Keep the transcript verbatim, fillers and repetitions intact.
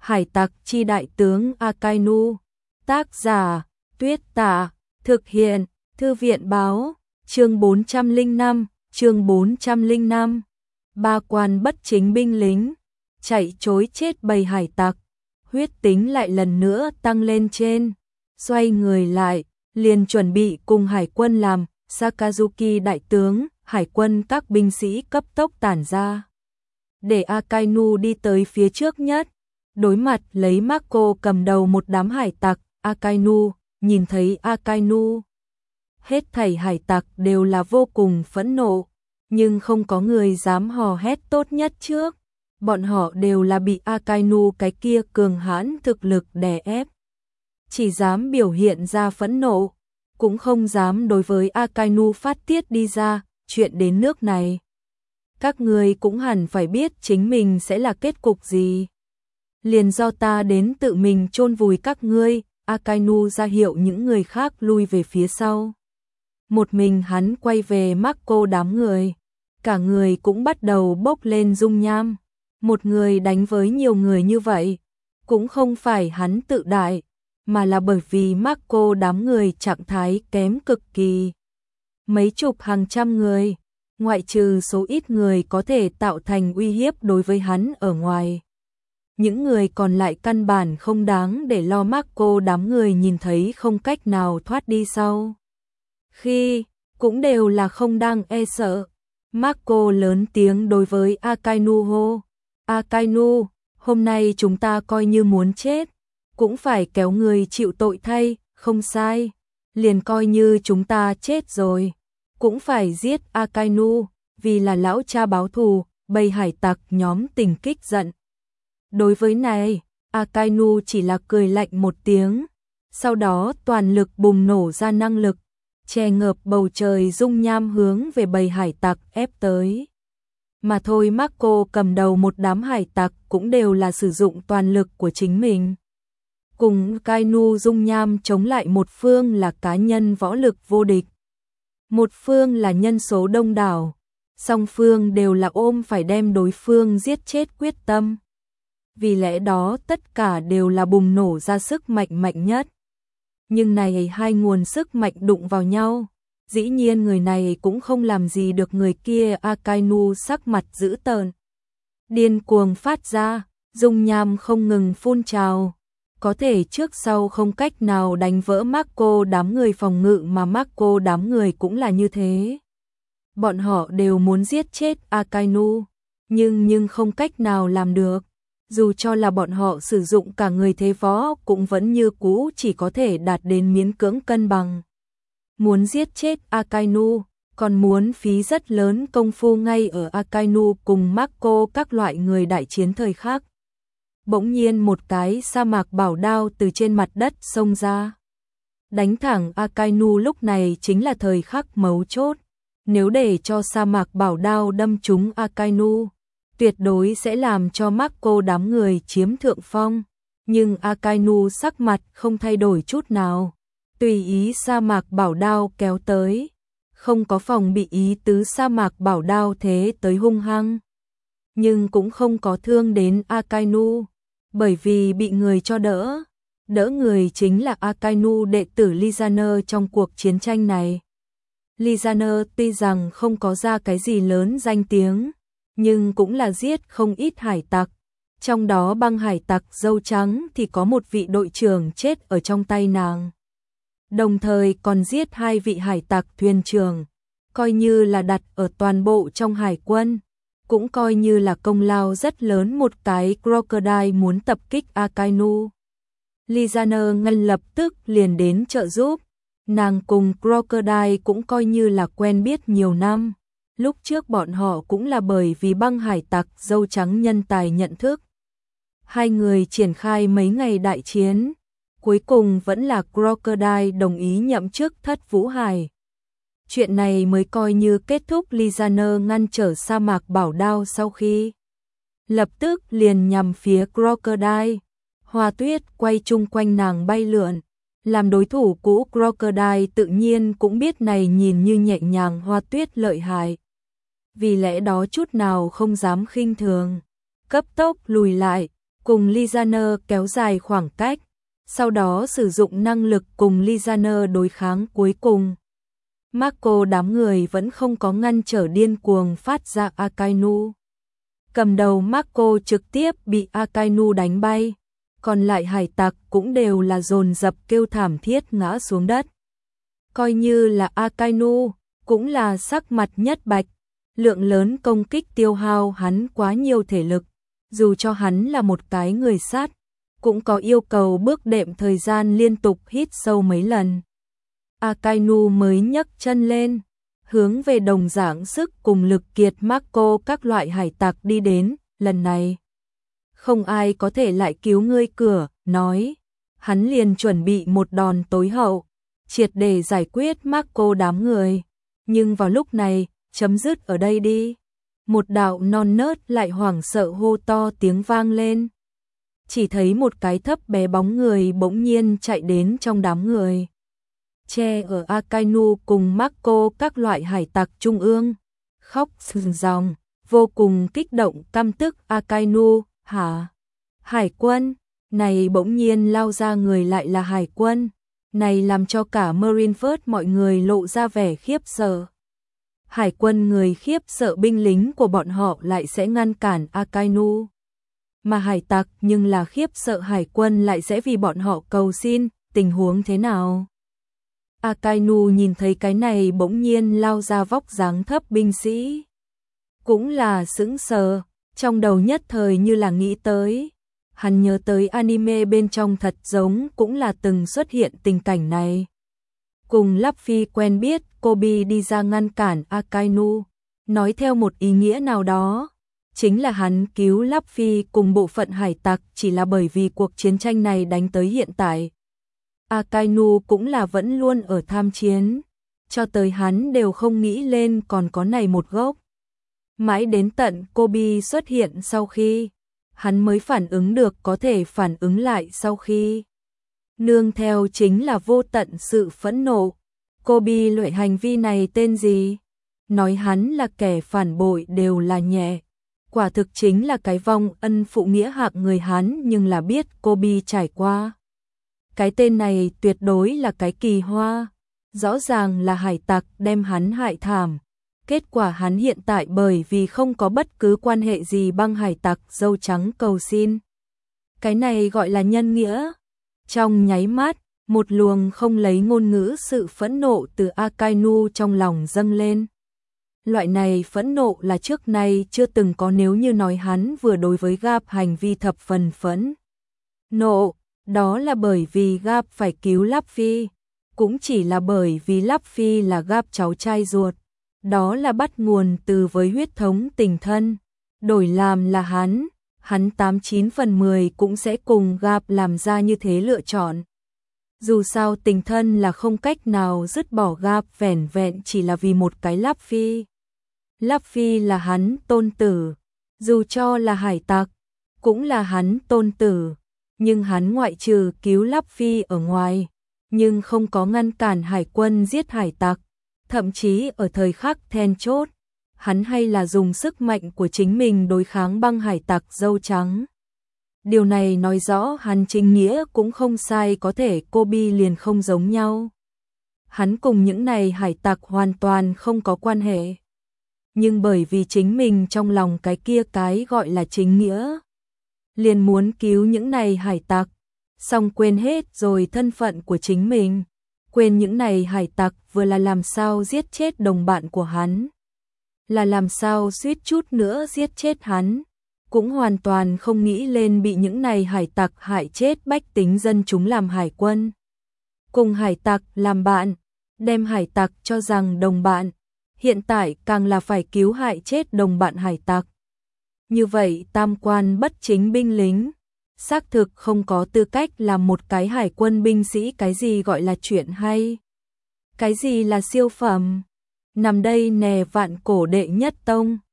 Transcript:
Hải tặc chi đại tướng Akainu. Tác giả, Tuyết Tả. Thực hiện, Thư viện báo. Chương bốn trăm lẻ năm, chương bốn trăm lẻ năm. Ba quan bất chính binh lính, chạy trối chết bầy hải tặc. Huyết tính lại lần nữa tăng lên trên. Xoay người lại, liền chuẩn bị cùng hải quân làm. Sakazuki đại tướng, hải quân các binh sĩ cấp tốc tản ra. Để Akainu đi tới phía trước nhất. Đối mặt lấy Marco cầm đầu một đám hải tặc. Akainu, nhìn thấy Akainu. Hết thảy hải tặc đều là vô cùng phẫn nộ. Nhưng không có người dám hò hét tốt nhất trước. Bọn họ đều là bị Akainu cái kia cường hãn thực lực đè ép. Chỉ dám biểu hiện ra phẫn nộ. Cũng không dám đối với Akainu phát tiết đi ra. Chuyện đến nước này, các người cũng hẳn phải biết chính mình sẽ là kết cục gì. Liền do ta đến tự mình chôn vùi các ngươi. Akainu ra hiệu những người khác lui về phía sau. Một mình hắn quay về Marco đám người. Cả người cũng bắt đầu bốc lên dung nham. Một người đánh với nhiều người như vậy, cũng không phải hắn tự đại, mà là bởi vì Marco đám người trạng thái kém cực kỳ. Mấy chục hàng trăm người, ngoại trừ số ít người có thể tạo thành uy hiếp đối với hắn ở ngoài. Những người còn lại căn bản không đáng để lo. Marco đám người nhìn thấy không cách nào thoát đi sau. Khi, cũng đều là không đang e sợ. Marco lớn tiếng đối với Akainu hô. Akainu, hôm nay chúng ta coi như muốn chết, cũng phải kéo người chịu tội thay, không sai. Liền coi như chúng ta chết rồi, cũng phải giết Akainu, vì là lão cha báo thù. Bầy hải tặc nhóm tình kích giận. Đối với này, Akainu chỉ là cười lạnh một tiếng, sau đó toàn lực bùng nổ ra năng lực, che ngợp bầu trời dung nham hướng về bầy hải tặc ép tới. Mà thôi, Marco cầm đầu một đám hải tặc cũng đều là sử dụng toàn lực của chính mình. Cùng Akainu dung nham chống lại một phương là cá nhân võ lực vô địch. Một phương là nhân số đông đảo, song phương đều là ôm phải đem đối phương giết chết quyết tâm. Vì lẽ đó tất cả đều là bùng nổ ra sức mạnh mạnh nhất. Nhưng này hai nguồn sức mạnh đụng vào nhau, dĩ nhiên người này cũng không làm gì được người kia. Akainu sắc mặt dữ tợn, điên cuồng phát ra, dung nham không ngừng phun trào, có thể trước sau không cách nào đánh vỡ Marco đám người phòng ngự, mà Marco đám người cũng là như thế. Bọn họ đều muốn giết chết Akainu, nhưng nhưng không cách nào làm được. Dù cho là bọn họ sử dụng cả người thế võ cũng vẫn như cũ chỉ có thể đạt đến miễn cưỡng cân bằng. Muốn giết chết Akainu, còn muốn phí rất lớn công phu ngay ở Akainu cùng Marco các loại người đại chiến thời khắc. Bỗng nhiên một cái sa mạc bảo đao từ trên mặt đất xông ra. Đánh thẳng Akainu. Lúc này chính là thời khắc mấu chốt. Nếu để cho sa mạc bảo đao đâm trúng Akainu, tuyệt đối sẽ làm cho Marco đám người chiếm thượng phong. Nhưng Akainu sắc mặt không thay đổi chút nào, tùy ý sa mạc bảo đao kéo tới, không có phòng bị ý tứ sa mạc bảo đao thế tới hung hăng. Nhưng cũng không có thương đến Akainu, bởi vì bị người cho đỡ. Đỡ người chính là Akainu đệ tử Lizaner trong cuộc chiến tranh này. Lizaner tuy rằng không có ra cái gì lớn danh tiếng, nhưng cũng là giết không ít hải tặc. Trong đó băng hải tặc dâu trắng thì có một vị đội trưởng chết ở trong tay nàng. Đồng thời còn giết hai vị hải tặc thuyền trưởng, coi như là đặt ở toàn bộ trong hải quân, cũng coi như là công lao rất lớn. Một cái Crocodile muốn tập kích Akainu, Lizaner ngân lập tức liền đến trợ giúp. Nàng cùng Crocodile cũng coi như là quen biết nhiều năm. Lúc trước bọn họ cũng là bởi vì băng hải tặc dâu trắng nhân tài nhận thức. Hai người triển khai mấy ngày đại chiến, cuối cùng vẫn là Crocodile đồng ý nhậm chức thất vũ hải. Chuyện này mới coi như kết thúc. Lizaner ngăn trở sa mạc bảo đao sau khi lập tức liền nhằm phía Crocodile. Hoa tuyết quay chung quanh nàng bay lượn. Làm đối thủ cũ Crocodile tự nhiên cũng biết này nhìn như nhẹ nhàng hoa tuyết lợi hại. Vì lẽ đó chút nào không dám khinh thường, cấp tốc lùi lại, cùng Lizaner kéo dài khoảng cách, sau đó sử dụng năng lực cùng Lizaner đối kháng cuối cùng. Marco đám người vẫn không có ngăn trở điên cuồng phát ra Akainu. Cầm đầu Marco trực tiếp bị Akainu đánh bay, còn lại hải tặc cũng đều là dồn dập kêu thảm thiết ngã xuống đất. Coi như là Akainu, cũng là sắc mặt nhất bạch, lượng lớn công kích tiêu hao hắn quá nhiều thể lực, dù cho hắn là một cái người sát, cũng có yêu cầu bước đệm thời gian liên tục hít sâu mấy lần. Akainu mới nhấc chân lên, hướng về đồng dạng sức cùng lực kiệt Marco các loại hải tặc đi đến, lần này không ai có thể lại cứu ngươi cửa, nói, hắn liền chuẩn bị một đòn tối hậu, triệt để giải quyết Marco đám người, nhưng vào lúc này, chấm dứt ở đây đi. Một đạo non nớt lại hoảng sợ hô to tiếng vang lên. Chỉ thấy một cái thấp bé bóng người bỗng nhiên chạy đến trong đám người. Che ở Akainu cùng Marco các loại hải tặc trung ương, khóc sừng ròng, vô cùng kích động căm tức Akainu, hả? Hải quân, này bỗng nhiên lao ra người lại là hải quân, này làm cho cả Marineford mọi người lộ ra vẻ khiếp sợ. Hải quân người khiếp sợ binh lính của bọn họ lại sẽ ngăn cản Akainu. Mà hải tặc nhưng là khiếp sợ hải quân lại sẽ vì bọn họ cầu xin, tình huống thế nào? Akainu nhìn thấy cái này bỗng nhiên lao ra vóc dáng thấp binh sĩ. Cũng là sững sờ, trong đầu nhất thời như là nghĩ tới. Hắn nhớ tới anime bên trong thật giống cũng là từng xuất hiện tình cảnh này. Cùng Luffy quen biết, Kobe đi ra ngăn cản Akainu, nói theo một ý nghĩa nào đó, chính là hắn cứu Luffy cùng bộ phận hải tặc chỉ là bởi vì cuộc chiến tranh này đánh tới hiện tại. Akainu cũng là vẫn luôn ở tham chiến, cho tới hắn đều không nghĩ lên còn có này một gốc. Mãi đến tận Kobe xuất hiện sau khi, hắn mới phản ứng được có thể phản ứng lại sau khi. Nương theo chính là vô tận sự phẫn nộ. Kobe loại hành vi này tên gì? Nói hắn là kẻ phản bội đều là nhẹ. Quả thực chính là cái vong ân phụ nghĩa hạng người hắn, nhưng là biết Kobe trải qua. Cái tên này tuyệt đối là cái kỳ hoa. Rõ ràng là hải tặc đem hắn hại thảm. Kết quả hắn hiện tại bởi vì không có bất cứ quan hệ gì băng hải tặc dâu trắng cầu xin. Cái này gọi là nhân nghĩa. Trong nháy mắt, một luồng không lấy ngôn ngữ sự phẫn nộ từ Akainu trong lòng dâng lên. Loại này phẫn nộ là trước nay chưa từng có, nếu như nói hắn vừa đối với Garp hành vi thập phần phẫn nộ, đó là bởi vì Garp phải cứu Luffy, cũng chỉ là bởi vì Luffy là Garp cháu trai ruột. Đó là bắt nguồn từ với huyết thống tình thân, đổi làm là hắn, hắn tám chín phần mười cũng sẽ cùng Garp làm ra như thế lựa chọn. Dù sao tình thân là không cách nào dứt bỏ Garp vẻn vẹn chỉ là vì một cái Luffy. Luffy là hắn tôn tử, dù cho là hải tặc, cũng là hắn tôn tử, nhưng hắn ngoại trừ cứu Luffy ở ngoài, nhưng không có ngăn cản hải quân giết hải tặc. Thậm chí ở thời khắc then chốt, hắn hay là dùng sức mạnh của chính mình đối kháng băng hải tặc dâu trắng. Điều này nói rõ hắn chính nghĩa cũng không sai, có thể Kobe liền không giống nhau. Hắn cùng những này hải tặc hoàn toàn không có quan hệ. Nhưng bởi vì chính mình trong lòng cái kia cái gọi là chính nghĩa, liền muốn cứu những này hải tặc, xong quên hết rồi thân phận của chính mình. Quên những này hải tặc vừa là làm sao giết chết đồng bạn của hắn, là làm sao suýt chút nữa giết chết hắn, cũng hoàn toàn không nghĩ lên bị những này hải tặc hại chết bách tính dân chúng làm hải quân. Cùng hải tặc làm bạn, đem hải tặc cho rằng đồng bạn, hiện tại càng là phải cứu hại chết đồng bạn hải tặc. Như vậy tam quan bất chính binh lính, xác thực không có tư cách làm một cái hải quân binh sĩ. Cái gì gọi là chuyện hay? Cái gì là siêu phẩm? Nằm đây nè vạn cổ đệ nhất tông.